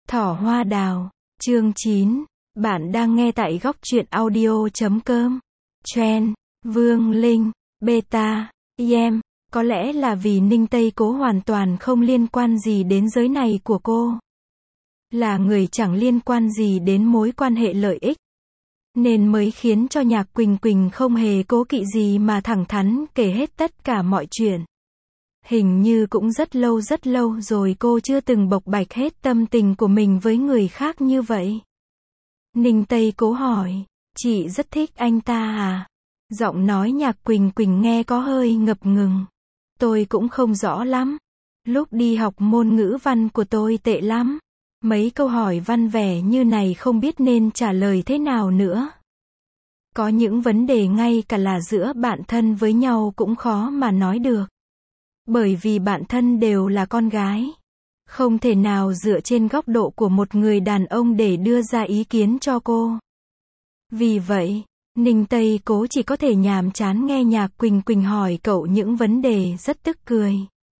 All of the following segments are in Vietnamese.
Thỏ hoa đào, chương 9. Bạn đang nghe tại góc truyện audio.com. Trend, Vương Linh, Beta, Yem. Có lẽ là vì Ninh Tây Cố hoàn toàn không liên quan gì đến giới này của cô. Là người chẳng liên quan gì đến mối quan hệ lợi ích. Nên mới khiến cho Nhạc Quỳnh Quỳnh không hề cố kỵ gì mà thẳng thắn kể hết tất cả mọi chuyện. Hình như cũng rất lâu rồi cô chưa từng bộc bạch hết tâm tình của mình với người khác như vậy. Ninh Tây Cố hỏi, chị rất thích anh ta à? Giọng nói Nhạc Quỳnh Quỳnh nghe có hơi ngập ngừng. Tôi cũng không rõ lắm. Lúc đi học môn ngữ văn của tôi tệ lắm. Mấy câu hỏi văn vẻ như này không biết nên trả lời thế nào nữa. Có những vấn đề ngay cả là giữa bạn thân với nhau cũng khó mà nói được. Bởi vì bạn thân đều là con gái. Không thể nào dựa trên góc độ của một người đàn ông để đưa ra ý kiến cho cô. Vì vậy, Ninh Tây Cố chỉ có thể nhàm chán nghe Nhạc Quỳnh Quỳnh hỏi cậu những vấn đề rất tức cười.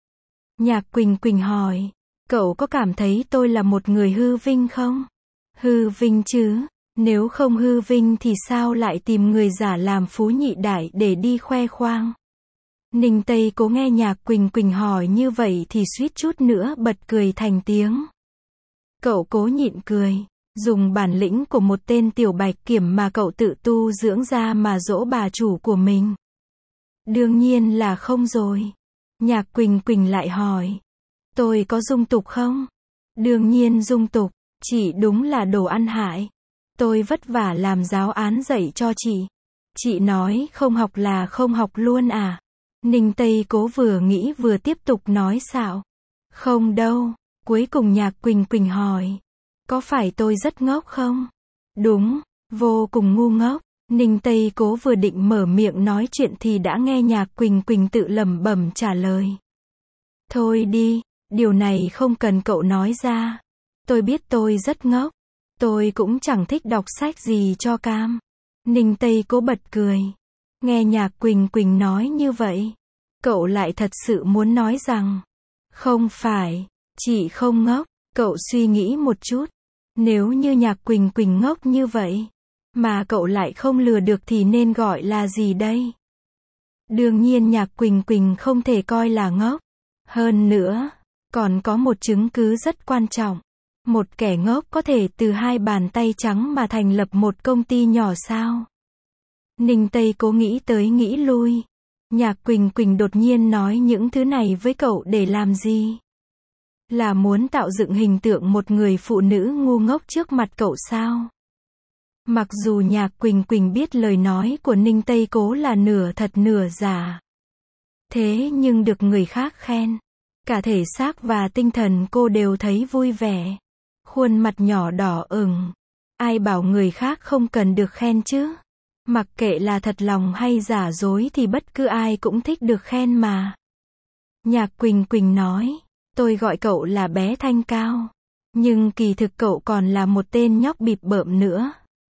Nhạc Quỳnh Quỳnh hỏi, cậu có cảm thấy tôi là một người hư vinh không? Hư vinh chứ, nếu không hư vinh thì sao lại tìm người giả làm phú nhị đại để đi khoe khoang? Ninh Tây Cố nghe Nhạc Quỳnh Quỳnh hỏi như vậy thì suýt chút nữa bật cười thành tiếng. Cậu cố nhịn cười, dùng bản lĩnh của một tên tiểu bạch kiểm mà cậu tự tu dưỡng ra mà dỗ bà chủ của mình. Đương nhiên là không rồi. Nhạc Quỳnh Quỳnh lại hỏi, tôi có dung tục không? Đương nhiên dung tục, chị đúng là đồ ăn hại. Tôi vất vả làm giáo án dạy cho chị. Chị nói không học là không học luôn à? Ninh Tây Cố vừa nghĩ vừa tiếp tục nói xạo. Không đâu. Cuối cùng Nhạc Quỳnh Quỳnh hỏi, có phải tôi rất ngốc không? Đúng, vô cùng ngu ngốc. Ninh Tây Cố vừa định mở miệng nói chuyện thì đã nghe Nhạc Quỳnh Quỳnh tự lẩm bẩm trả lời. Thôi đi, điều này không cần cậu nói ra. Tôi biết tôi rất ngốc. Tôi cũng chẳng thích đọc sách gì cho cam. Ninh Tây Cố bật cười. Nghe Nhạc Quỳnh Quỳnh nói như vậy, cậu lại thật sự muốn nói rằng, không phải, chị không ngốc. Cậu suy nghĩ một chút, nếu như Nhạc Quỳnh Quỳnh ngốc như vậy, mà cậu lại không lừa được thì nên gọi là gì đây? Đương nhiên Nhạc Quỳnh Quỳnh không thể coi là ngốc. Hơn nữa, còn có một chứng cứ rất quan trọng. Một kẻ ngốc có thể từ hai bàn tay trắng mà thành lập một công ty nhỏ sao? Ninh Tây Cố nghĩ tới nghĩ lui. Nhạc Quỳnh Quỳnh đột nhiên nói những thứ này với cậu để làm gì? Là muốn tạo dựng hình tượng một người phụ nữ ngu ngốc trước mặt cậu sao? Mặc dù Nhạc Quỳnh Quỳnh biết lời nói của Ninh Tây Cố là nửa thật nửa giả. Thế nhưng được người khác khen, cả thể xác và tinh thần cô đều thấy vui vẻ. Khuôn mặt nhỏ đỏ ửng. Ai bảo người khác không cần được khen chứ? Mặc kệ là thật lòng hay giả dối thì bất cứ ai cũng thích được khen mà. Nhạc Quỳnh Quỳnh nói, tôi gọi cậu là bé Thanh Cao. Nhưng kỳ thực cậu còn là một tên nhóc bịp bợm nữa.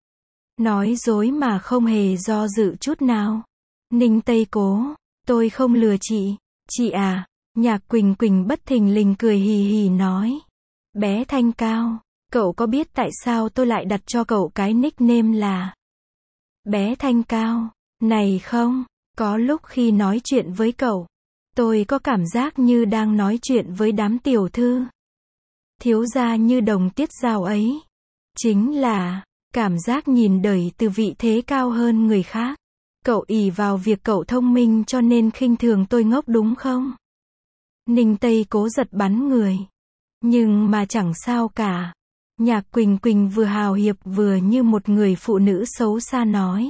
Nói dối mà không hề do dự chút nào. Ninh Tây Cố, tôi không lừa chị. Chị à? Nhạc Quỳnh Quỳnh bất thình lình cười hì hì nói. Bé Thanh Cao, cậu có biết tại sao tôi lại đặt cho cậu cái nickname là Bé Thanh Cao? Này không, có lúc khi nói chuyện với cậu, tôi có cảm giác như đang nói chuyện với đám tiểu thư. Thiếu gia như đồng tiết giao ấy. Chính là, cảm giác nhìn đời từ vị thế cao hơn người khác. Cậu ỷ vào việc cậu thông minh cho nên khinh thường tôi ngốc đúng không? Ninh Tây Cố giật bắn người. Nhưng mà chẳng sao cả. Nhạc Quỳnh Quỳnh vừa hào hiệp vừa như một người phụ nữ xấu xa nói.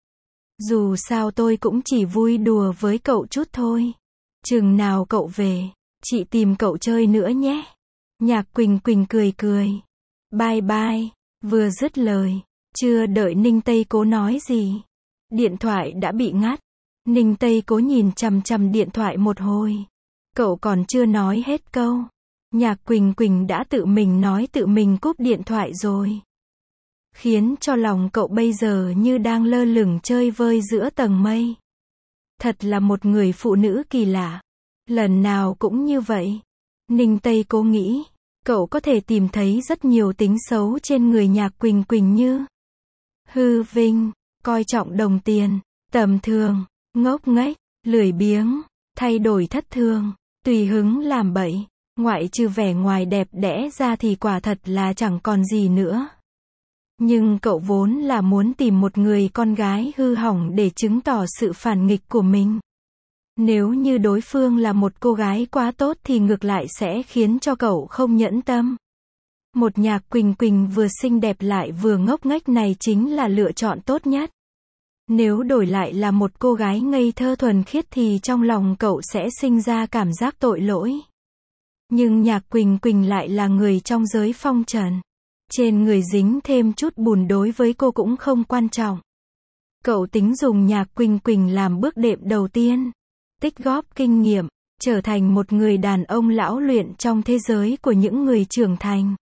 Dù sao tôi cũng chỉ vui đùa với cậu chút thôi. Chừng nào cậu về, chị tìm cậu chơi nữa nhé. Nhạc Quỳnh Quỳnh cười cười. Bye bye. Vừa dứt lời, chưa đợi Ninh Tây Cố nói gì, điện thoại đã bị ngắt. Ninh Tây Cố nhìn chằm chằm điện thoại một hồi. Cậu còn chưa nói hết câu, Nhạc Quỳnh Quỳnh đã tự mình nói tự mình cúp điện thoại rồi. Khiến cho lòng cậu bây giờ như đang lơ lửng chơi vơi giữa tầng mây. Thật là một người phụ nữ kỳ lạ. Lần nào cũng như vậy. Ninh Tây Cố nghĩ. Cậu có thể tìm thấy rất nhiều tính xấu trên người Nhạc Quỳnh Quỳnh như hư vinh, coi trọng đồng tiền, tầm thường, ngốc nghếch, lười biếng, thay đổi thất thường, tùy hứng làm bậy. Ngoại trừ vẻ ngoài đẹp đẽ ra thì quả thật là chẳng còn gì nữa. Nhưng cậu vốn là muốn tìm một người con gái hư hỏng để chứng tỏ sự phản nghịch của mình. Nếu như đối phương là một cô gái quá tốt thì ngược lại sẽ khiến cho cậu không nhẫn tâm. Một Nhạc Quỳnh Quỳnh vừa xinh đẹp lại vừa ngốc nghếch này chính là lựa chọn tốt nhất. Nếu đổi lại là một cô gái ngây thơ thuần khiết thì trong lòng cậu sẽ sinh ra cảm giác tội lỗi. Nhưng Nhạc Quỳnh Quỳnh lại là người trong giới phong trần. Trên người dính thêm chút bùn đối với cô cũng không quan trọng. Cậu tính dùng Nhạc Quỳnh Quỳnh làm bước đệm đầu tiên. Tích góp kinh nghiệm, trở thành một người đàn ông lão luyện trong thế giới của những người trưởng thành.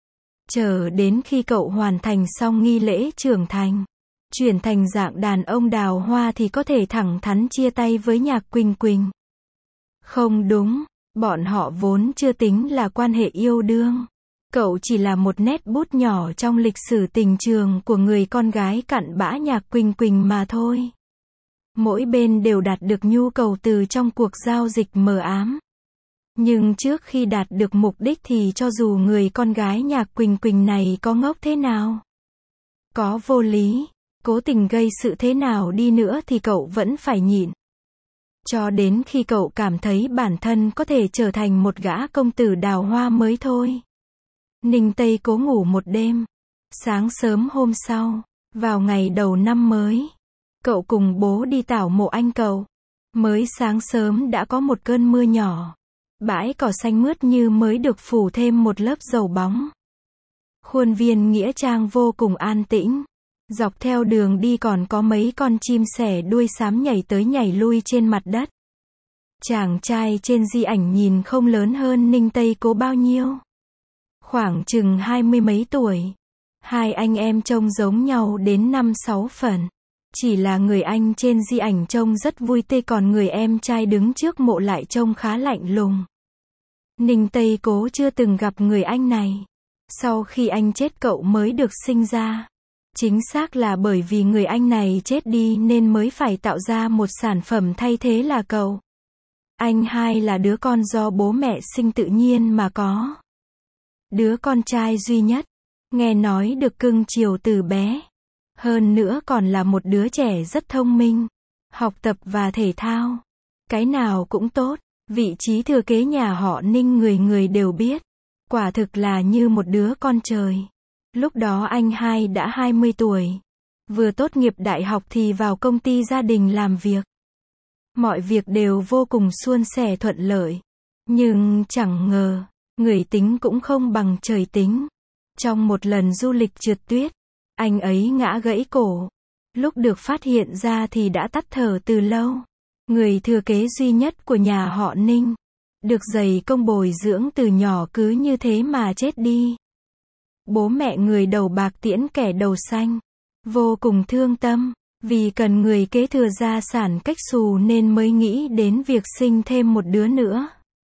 Chờ đến khi cậu hoàn thành xong nghi lễ trưởng thành, chuyển thành dạng đàn ông đào hoa thì có thể thẳng thắn chia tay với Nhạc Quỳnh Quỳnh. Không đúng, bọn họ vốn chưa tính là quan hệ yêu đương. Cậu chỉ là một nét bút nhỏ trong lịch sử tình trường của người con gái cặn bã Nhạc Quỳnh Quỳnh mà thôi. Mỗi bên đều đạt được nhu cầu từ trong cuộc giao dịch mờ ám. Nhưng trước khi đạt được mục đích thì cho dù người con gái Nhạc Quỳnh Quỳnh này có ngốc thế nào, có vô lý, cố tình gây sự thế nào đi nữa thì cậu vẫn phải nhịn. Cho đến khi cậu cảm thấy bản thân có thể trở thành một gã công tử đào hoa mới thôi. Ninh Tây Cố ngủ một đêm. Sáng sớm hôm sau, vào ngày đầu năm mới, cậu cùng bố đi tảo mộ anh cậu. Mới sáng sớm đã có một cơn mưa nhỏ. Bãi cỏ xanh mướt như mới được phủ thêm một lớp dầu bóng. Khuôn viên nghĩa trang vô cùng an tĩnh. Dọc theo đường đi còn có mấy con chim sẻ đuôi xám nhảy tới nhảy lui trên mặt đất. Chàng trai trên di ảnh nhìn không lớn hơn Ninh Tây Cố bao nhiêu. Khoảng chừng 20 mấy tuổi. Hai anh em trông giống nhau đến 5-6 phần. Chỉ là người anh trên di ảnh trông rất vui tươi còn người em trai đứng trước mộ lại trông khá lạnh lùng. Ninh Tây Cố chưa từng gặp người anh này. Sau khi anh chết cậu mới được sinh ra. Chính xác là bởi vì người anh này chết đi nên mới phải tạo ra một sản phẩm thay thế là cậu. Anh hai là đứa con do bố mẹ sinh tự nhiên mà có. Đứa con trai duy nhất. Nghe nói được cưng chiều từ bé. Hơn nữa còn là một đứa trẻ rất thông minh. Học tập và thể thao. Cái nào cũng tốt. Vị trí thừa kế nhà họ Ninh người người đều biết. Quả thực là như một đứa con trời. Lúc đó anh hai đã 20 tuổi. Vừa tốt nghiệp đại học thì vào công ty gia đình làm việc. Mọi việc đều vô cùng suôn sẻ thuận lợi. Nhưng chẳng ngờ, người tính cũng không bằng trời tính. Trong một lần du lịch trượt tuyết, anh ấy ngã gãy cổ. Lúc được phát hiện ra thì đã tắt thở từ lâu. Người thừa kế duy nhất của nhà họ Ninh. Được dày công bồi dưỡng từ nhỏ cứ như thế mà chết đi. Bố mẹ người đầu bạc tiễn kẻ đầu xanh. Vô cùng thương tâm. Vì cần người kế thừa gia sản cách xù nên mới nghĩ đến việc sinh thêm một đứa nữa.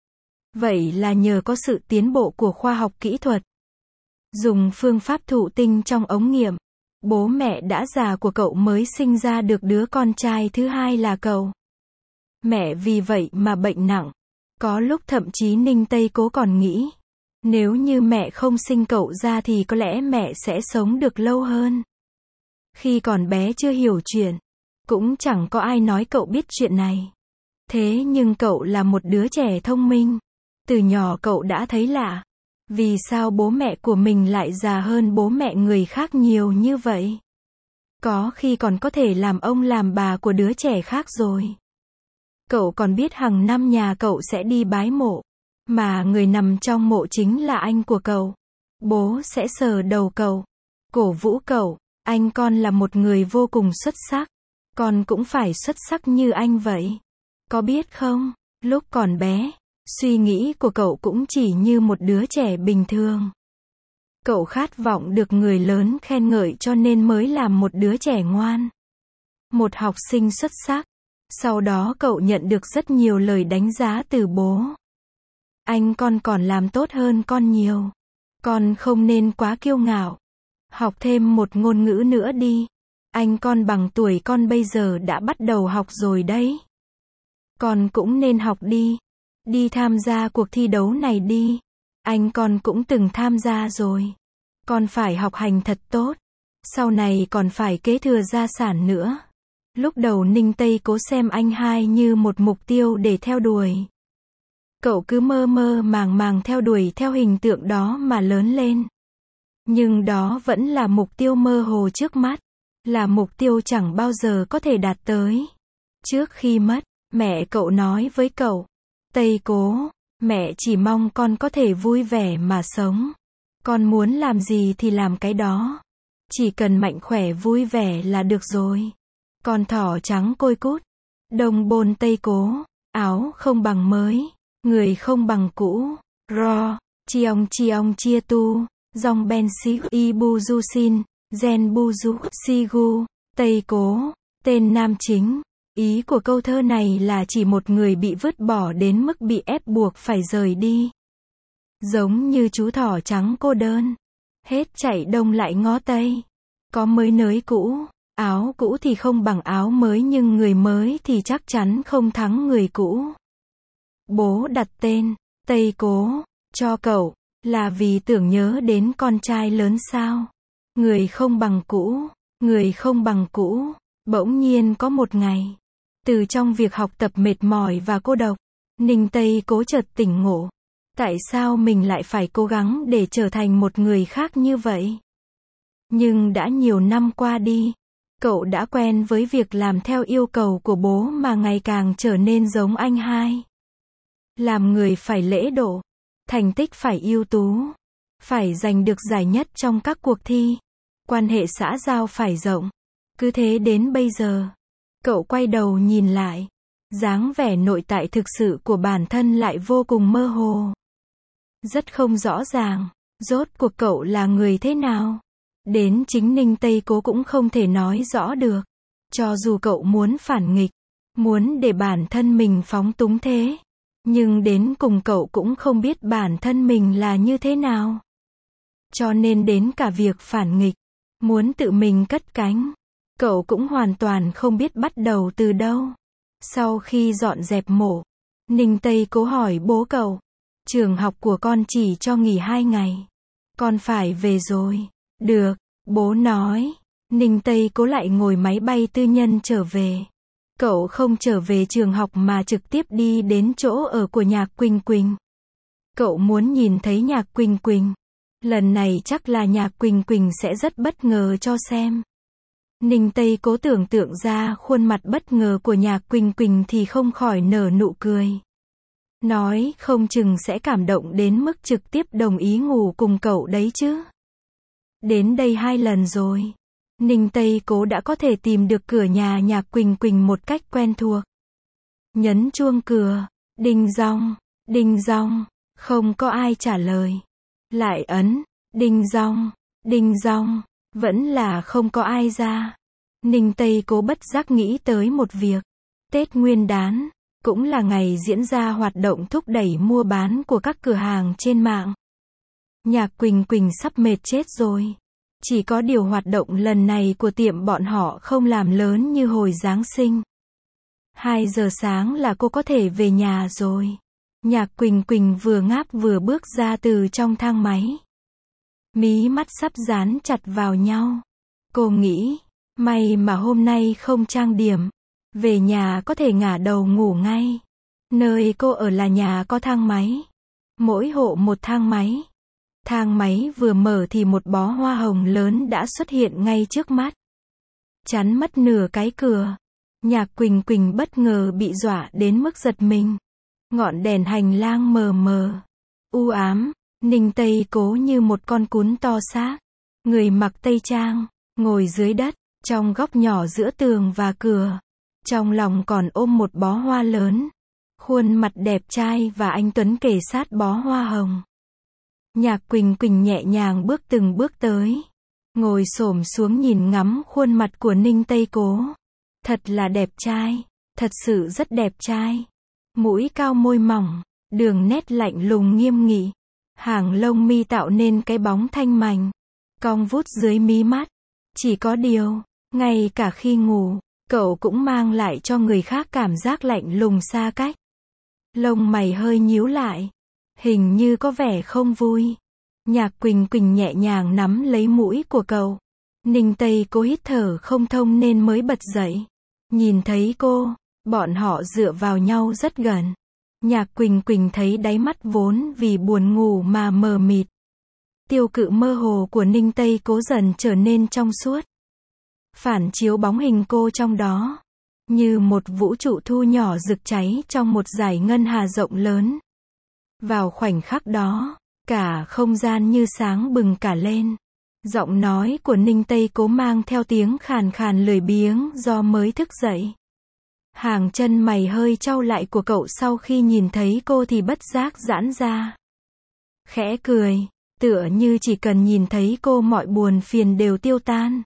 Vậy là nhờ có sự tiến bộ của khoa học kỹ thuật. Dùng phương pháp thụ tinh trong ống nghiệm. Bố mẹ đã già của cậu mới sinh ra được đứa con trai thứ hai là cậu. Mẹ vì vậy mà bệnh nặng. Có lúc thậm chí Ninh Tây Cố còn nghĩ. Nếu như mẹ không sinh cậu ra thì có lẽ mẹ sẽ sống được lâu hơn. Khi còn bé chưa hiểu chuyện. Cũng chẳng có ai nói cậu biết chuyện này. Thế nhưng cậu là một đứa trẻ thông minh. Từ nhỏ cậu đã thấy lạ. Vì sao bố mẹ của mình lại già hơn bố mẹ người khác nhiều như vậy? Có khi còn có thể làm ông làm bà của đứa trẻ khác rồi. Cậu còn biết hàng năm nhà cậu sẽ đi bái mộ. Mà người nằm trong mộ chính là anh của cậu. Bố sẽ sờ đầu cậu. Cổ vũ cậu. Anh con là một người vô cùng xuất sắc. Con cũng phải xuất sắc như anh vậy. Có biết không? Lúc còn bé, suy nghĩ của cậu cũng chỉ như một đứa trẻ bình thường. Cậu khát vọng được người lớn khen ngợi cho nên mới làm một đứa trẻ ngoan. Một học sinh xuất sắc. Sau đó cậu nhận được rất nhiều lời đánh giá từ bố. Anh con còn làm tốt hơn con nhiều. Con không nên quá kiêu ngạo. Học thêm một ngôn ngữ nữa đi. Anh con bằng tuổi con bây giờ đã bắt đầu học rồi đấy. Con cũng nên học đi. Đi tham gia cuộc thi đấu này đi. Anh con cũng từng tham gia rồi. Con phải học hành thật tốt. Sau này còn phải kế thừa gia sản nữa. Lúc đầu Ninh Tây Cố xem anh hai như một mục tiêu để theo đuổi. Cậu cứ mơ mơ màng màng theo đuổi theo hình tượng đó mà lớn lên. Nhưng đó vẫn là mục tiêu mơ hồ trước mắt. Là mục tiêu chẳng bao giờ có thể đạt tới. Trước khi mất, mẹ cậu nói với cậu, Tây Cố, mẹ chỉ mong con có thể vui vẻ mà sống. Con muốn làm gì thì làm cái đó. Chỉ cần mạnh khỏe vui vẻ là được rồi. Con thỏ trắng côi cút. Đông bồn Tây Cố, áo không bằng mới, người không bằng cũ. Ro, chiong chia tu, dòng ben si ibu du sin, gen bu du sigu, Tây Cố, tên nam chính. Ý của câu thơ này là chỉ một người bị vứt bỏ đến mức bị ép buộc phải rời đi. Giống như chú thỏ trắng cô đơn. Hết chạy đông lại ngó tây. Có mới nới cũ. Áo cũ thì không bằng áo mới nhưng người mới thì chắc chắn không thắng người cũ. Bố đặt tên, Tây Cố, cho cậu, là vì tưởng nhớ đến con trai lớn sao. Người không bằng cũ, người không bằng cũ. Bỗng nhiên có một ngày, từ trong việc học tập mệt mỏi và cô độc, Ninh Tây Cố chợt tỉnh ngộ. Tại sao mình lại phải cố gắng để trở thành một người khác như vậy? Nhưng đã nhiều năm qua đi, cậu đã quen với việc làm theo yêu cầu của bố mà ngày càng trở nên giống anh hai. Làm người phải lễ độ, thành tích phải ưu tú, phải giành được giải nhất trong các cuộc thi, quan hệ xã giao phải rộng. Cứ thế đến bây giờ, cậu quay đầu nhìn lại, dáng vẻ nội tại thực sự của bản thân lại vô cùng mơ hồ. Rất không rõ ràng, rốt cuộc cậu là người thế nào. Đến chính Ninh Tây Cố cũng không thể nói rõ được. Cho dù cậu muốn phản nghịch, muốn để bản thân mình phóng túng thế, nhưng đến cùng cậu cũng không biết bản thân mình là như thế nào. Cho nên đến cả việc phản nghịch, muốn tự mình cất cánh, cậu cũng hoàn toàn không biết bắt đầu từ đâu. Sau khi dọn dẹp mộ, Ninh Tây Cố hỏi bố cậu, trường học của con chỉ cho nghỉ 2 ngày. Con phải về rồi. Được, bố nói. Ninh Tây Cố lại ngồi máy bay tư nhân trở về. Cậu không trở về trường học mà trực tiếp đi đến chỗ ở của Nhạc Quỳnh Quỳnh. Cậu muốn nhìn thấy Nhạc Quỳnh Quỳnh. Lần này chắc là Nhạc Quỳnh Quỳnh sẽ rất bất ngờ cho xem. Ninh Tây Cố tưởng tượng ra khuôn mặt bất ngờ của Nhạc Quỳnh Quỳnh thì không khỏi nở nụ cười. Nói không chừng sẽ cảm động đến mức trực tiếp đồng ý ngủ cùng cậu đấy chứ. Đến đây 2 lần rồi, Ninh Tây Cố đã có thể tìm được cửa nhà Nhạc Quỳnh Quỳnh một cách quen thuộc. Nhấn chuông cửa, đinh dong, không có ai trả lời. Lại ấn, đinh dong, vẫn là không có ai ra. Ninh Tây Cố bất giác nghĩ tới một việc. Tết Nguyên Đán, cũng là ngày diễn ra hoạt động thúc đẩy mua bán của các cửa hàng trên mạng. Nhạc Quỳnh Quỳnh sắp mệt chết rồi. Chỉ có điều hoạt động lần này của tiệm bọn họ không làm lớn như hồi Giáng sinh. 2 giờ sáng là cô có thể về nhà rồi. Nhạc Quỳnh Quỳnh vừa ngáp vừa bước ra từ trong thang máy. Mí mắt sắp dán chặt vào nhau. Cô nghĩ, may mà hôm nay không trang điểm. Về nhà có thể ngả đầu ngủ ngay. Nơi cô ở là nhà có thang máy. Mỗi hộ một thang máy. Thang máy vừa mở thì một bó hoa hồng lớn đã xuất hiện ngay trước mắt. Chắn mất nửa cái cửa. Nhạc Quỳnh Quỳnh bất ngờ bị dọa đến mức giật mình. Ngọn đèn hành lang mờ mờ, u ám, Ninh Tây Cố như một con cún to xác. Người mặc tây trang, ngồi dưới đất, trong góc nhỏ giữa tường và cửa. Trong lòng còn ôm một bó hoa lớn. Khuôn mặt đẹp trai và anh tuấn kề sát bó hoa hồng. Nhạc Quỳnh Quỳnh nhẹ nhàng bước từng bước tới. Ngồi xổm xuống nhìn ngắm khuôn mặt của Ninh Tây Cố. Thật là đẹp trai. Thật sự rất đẹp trai. Mũi cao môi mỏng, đường nét lạnh lùng nghiêm nghị, hàng lông mi tạo nên cái bóng thanh mảnh, cong vút dưới mí mắt. Chỉ có điều, ngay cả khi ngủ, cậu cũng mang lại cho người khác cảm giác lạnh lùng xa cách. Lông mày hơi nhíu lại, hình như có vẻ không vui. Nhạc Quỳnh Quỳnh nhẹ nhàng nắm lấy mũi của cậu. Ninh Tây Cố hít thở không thông nên mới bật dậy. Nhìn thấy cô, bọn họ dựa vào nhau rất gần. Nhạc Quỳnh Quỳnh thấy đáy mắt vốn vì buồn ngủ mà mờ mịt. Tiêu cự mơ hồ của Ninh Tây Cố dần trở nên trong suốt. Phản chiếu bóng hình cô trong đó, như một vũ trụ thu nhỏ rực cháy trong một dải ngân hà rộng lớn. Vào khoảnh khắc đó, cả không gian như sáng bừng cả lên. Giọng nói của Ninh Tây Cố mang theo tiếng khàn khàn lười biếng do mới thức dậy. Hàng chân mày hơi chau lại của cậu sau khi nhìn thấy cô thì bất giác giãn ra. Khẽ cười, tựa như chỉ cần nhìn thấy cô mọi buồn phiền đều tiêu tan.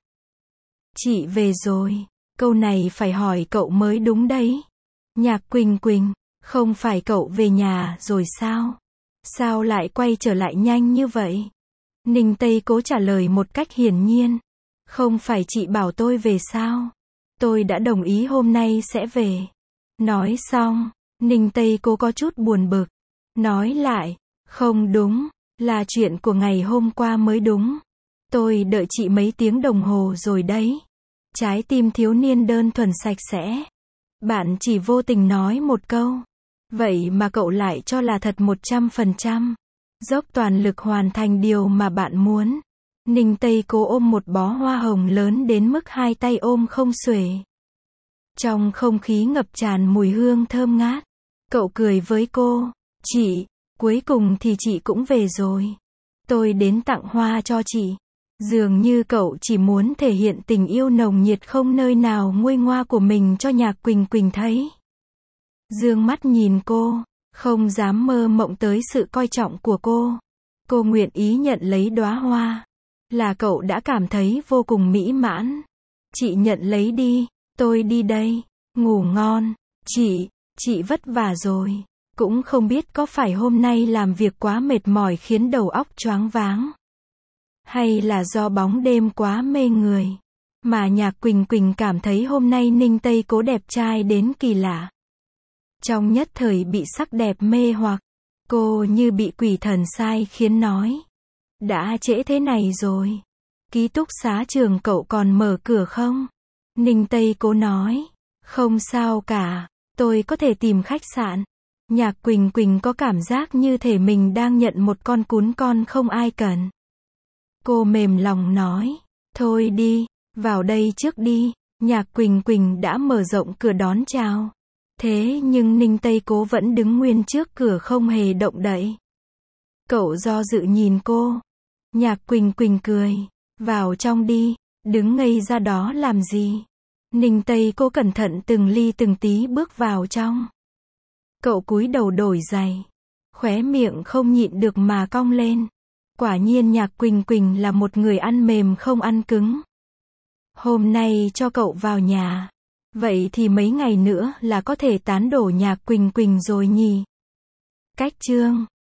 Chị về rồi, câu này phải hỏi cậu mới đúng đấy. Nhạc Quỳnh Quỳnh, không phải cậu về nhà rồi sao? Sao lại quay trở lại nhanh như vậy? Ninh Tây Cố trả lời một cách hiển nhiên. Không phải chị bảo tôi về sao? Tôi đã đồng ý hôm nay sẽ về. Nói xong, Ninh Tây Cố có chút buồn bực. Nói lại, không đúng, là chuyện của ngày hôm qua mới đúng. Tôi đợi chị mấy tiếng đồng hồ rồi đấy. Trái tim thiếu niên đơn thuần sạch sẽ. Bạn chỉ vô tình nói một câu. Vậy mà cậu lại cho là thật 100%. Dốc toàn lực hoàn thành điều mà bạn muốn. Ninh Tây Cố ôm một bó hoa hồng lớn đến mức hai tay ôm không xuể. Trong không khí ngập tràn mùi hương thơm ngát, cậu cười với cô. Chị, cuối cùng thì chị cũng về rồi. Tôi đến tặng hoa cho chị. Dường như cậu chỉ muốn thể hiện tình yêu nồng nhiệt không nơi nào nguôi ngoa của mình cho Nhạc Quỳnh Quỳnh thấy. Dương mắt nhìn cô, không dám mơ mộng tới sự coi trọng của cô. Cô nguyện ý nhận lấy đóa hoa. Là cậu đã cảm thấy vô cùng mỹ mãn. Chị nhận lấy đi, tôi đi đây. Ngủ ngon. Chị vất vả rồi. Cũng không biết có phải hôm nay làm việc quá mệt mỏi khiến đầu óc choáng váng. Hay là do bóng đêm quá mê người. Mà Nhạc Quỳnh Quỳnh cảm thấy hôm nay Ninh Tây Cố đẹp trai đến kỳ lạ. Trong nhất thời bị sắc đẹp mê hoặc, cô như bị quỷ thần sai khiến nói. Đã trễ thế này rồi. Ký túc xá trường cậu còn mở cửa không? Ninh Tây Cố nói. Không sao cả, tôi có thể tìm khách sạn. Nhạc Quỳnh Quỳnh có cảm giác như thể mình đang nhận một con cún con không ai cần. Cô mềm lòng nói. Thôi đi, vào đây trước đi. Nhạc Quỳnh Quỳnh đã mở rộng cửa đón chào. Thế nhưng Ninh Tây Cố vẫn đứng nguyên trước cửa không hề động đậy. Cậu do dự nhìn cô. Nhạc Quỳnh Quỳnh cười. Vào trong đi, đứng ngây ra đó làm gì? Ninh Tây Cố cẩn thận từng ly từng tí bước vào trong. Cậu cúi đầu đổi giày. Khóe miệng không nhịn được mà cong lên. Quả nhiên Nhạc Quỳnh Quỳnh là một người ăn mềm không ăn cứng. Hôm nay cho cậu vào nhà. Vậy thì mấy ngày nữa là có thể tán đổ Nhạc Quỳnh Quỳnh rồi nhỉ? Cách chương